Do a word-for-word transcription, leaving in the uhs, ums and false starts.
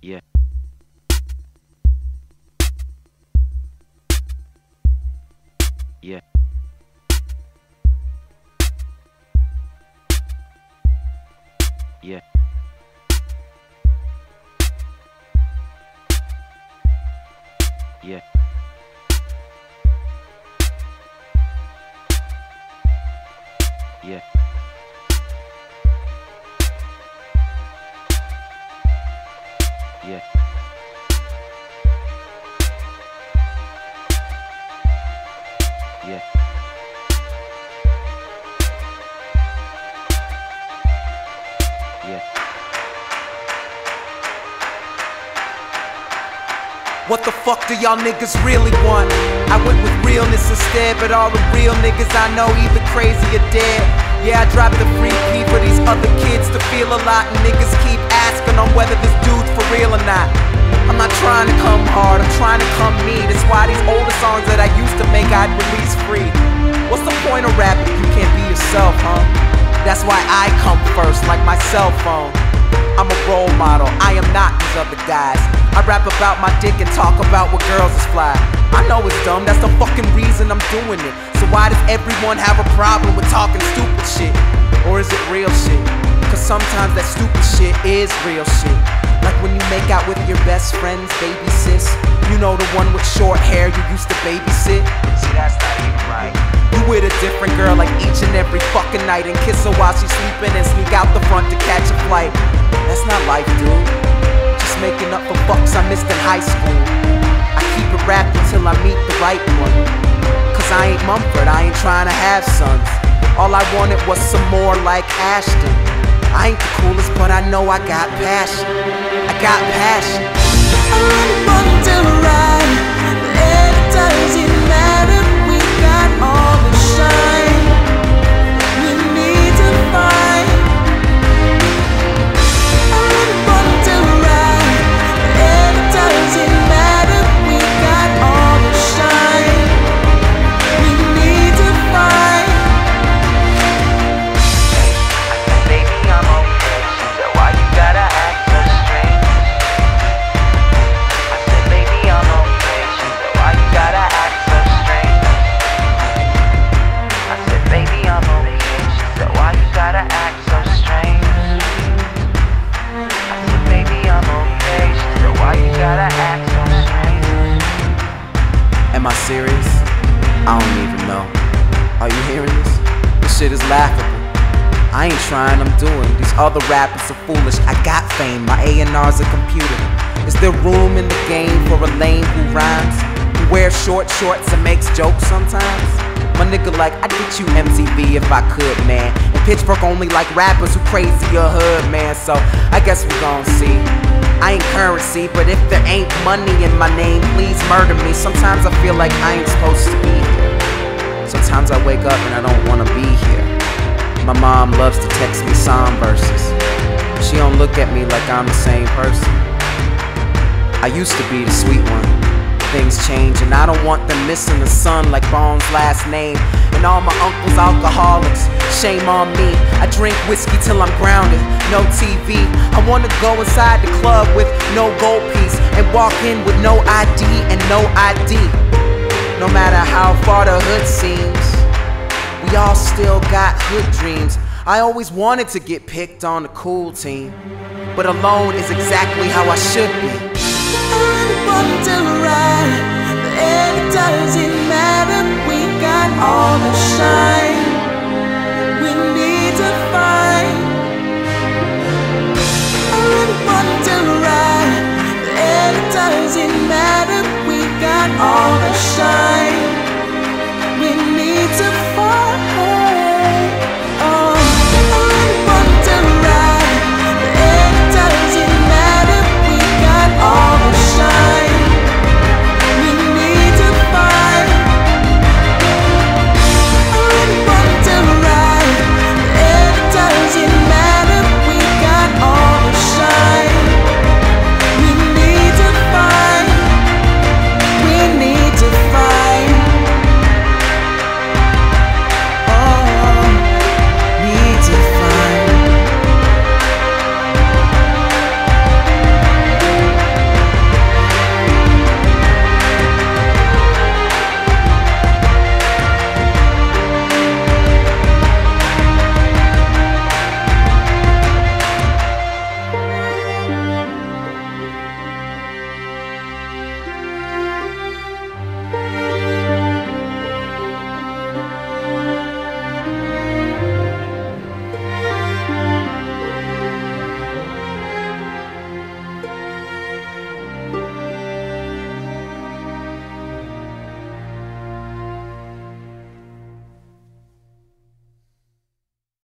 Yeah. Yeah. Yeah. Yeah. Yeah. Yeah. Yeah. Yeah. What the fuck do y'all niggas really want? I went with realness instead, but all the real niggas I know either crazy or dead. Yeah, I dropped the free key for these other kids to feel a lot, and niggas keep asking on whether this dude's for real or not. I'm not trying to come hard, I'm trying to come me. That's why these older songs that I used to make I'd release free. What's the point of rapping if you can't be yourself, huh? That's why I come first, like my cell phone. I'm a role model, I am not these other guys. I rap about my dick and talk about what girls is fly. I know it's dumb, that's the fucking reason I'm doing it. So why does everyone have a problem with talking stupid shit? Or is it real shit? Cause sometimes that stupid shit is real shit. Like when you make out with your best friend's baby sis. You know, the one with short hair you used to babysit. See, that's not even right. You with a different girl like each and every fucking night, and kiss her while she's sleeping and sneak out the front to catch a flight. That's not life, dude. Just making up for fucks I missed in high school. I keep it rapping till I meet the right one. Cause I ain't Mumford, I ain't trying to have sons. All I wanted was some more like Ashton. I ain't the coolest, but I know I got passion. I got passion. I really want to ride, but it doesn't matter. We got all the shine we need to find. I really want to ride, but it doesn't matter. We got all the shine we need to find. Baby, I'm okay, so why you gotta act so strange? I said, baby, I'm okay, so why you gotta act so strange? I said, baby, I'm okay, so why you gotta act so strange? I said, baby, I'm okay, so why you gotta act so strange? Am I serious? I don't even know. Are you hearing this? This shit is laughable. I ain't trying, I'm doing. These other rappers are foolish. I got fame, my A and R's a computer. Is there room in the game for a lame who rhymes? Who wears short shorts and makes jokes sometimes? My nigga like, I'd get you M T V if I could, man. And Pittsburgh only like rappers who crazy or hood, man. So I guess we gon' see. I ain't currency, but if there ain't money in my name, please murder me. Sometimes I feel like I ain't supposed to be here. Sometimes I wake up and I don't wanna be here. My mom loves to text me psalm verses. She don't look at me like I'm the same person. I used to be the sweet one. Things change and I don't want them missing the sun like Bones' last name. And all my uncles alcoholics, shame on me. I drink whiskey till I'm grounded, no T V. I wanna go inside the club with no gold piece and walk in with no I D and no I D. No matter how far the hood seems, we all still got hood dreams. I always wanted to get picked on the cool team, but alone is exactly how I should be. I really want to ride, but it doesn't matter. We got all the shine